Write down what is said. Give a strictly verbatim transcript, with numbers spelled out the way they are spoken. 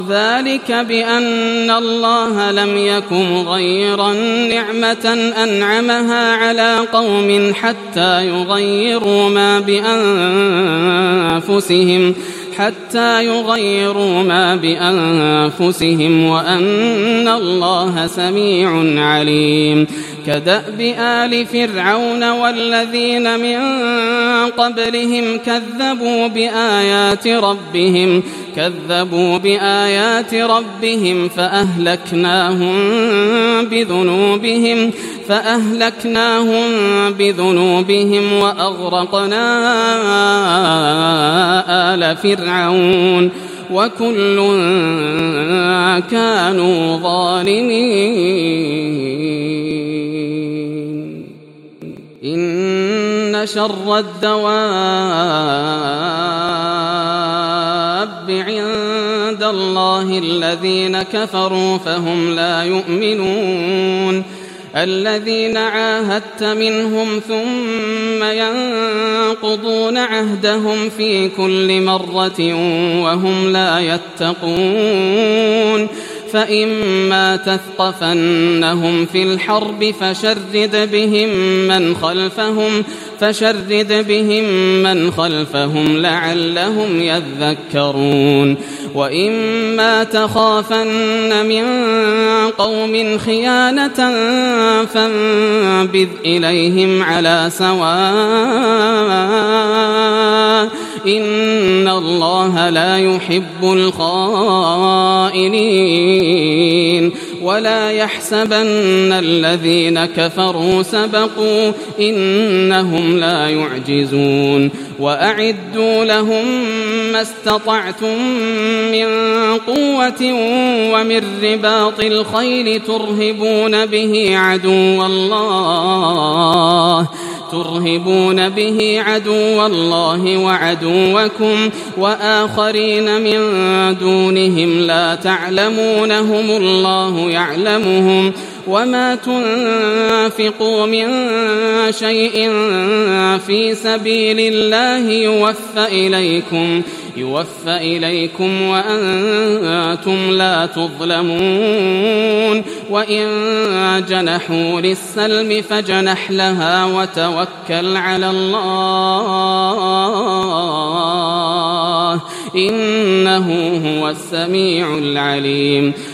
ذلك بأن الله لم يكن غيرا نعمة أنعمها على قوم حتى يغيروا ما بأنفسهم حتى يغيروا ما بأنفسهم وأن الله سميع عليم. كدأب آل فرعون والذين من قبلهم كذبوا بآيات ربهم كذبوا بآيات ربهم فأهلكناهم بذنوبهم فأهلكناهم بذنوبهم وأغرقنا آل فرعون وكل كانوا ظالمين. إن شر الدواب عند الله الذين كفروا فهم لا يؤمنون. الذين عاهدت منهم ثم ينقضون عهدهم في كل مرة وهم لا يتقون. فإما تثقفنهم في الحرب فشرد بهم من خلفهم فشرد بهم من خلفهم لعلهم يذكرون. وإما تخافن من قوم خيانة فانبذ إليهم على سواء إن الله لا يحب الخائنين. ولا يحسبن الذين كفروا سبقوا إنهم لا يعجزون. وأعدوا لهم ما استطعتم من قوة ومن رباط الخيل ترهبون به عدو الله ترهبون به عدو الله وعدوكم وآخرين من دونهم لا تعلمونهم الله يعلمهم. وما تنفقوا من شيء في سبيل الله يوفى إليكم يوفى إليكم وأنتم لا تظلمون. وإن جنحوا للسلم فجنح لها وتوكل على الله إنه هو السميع العليم.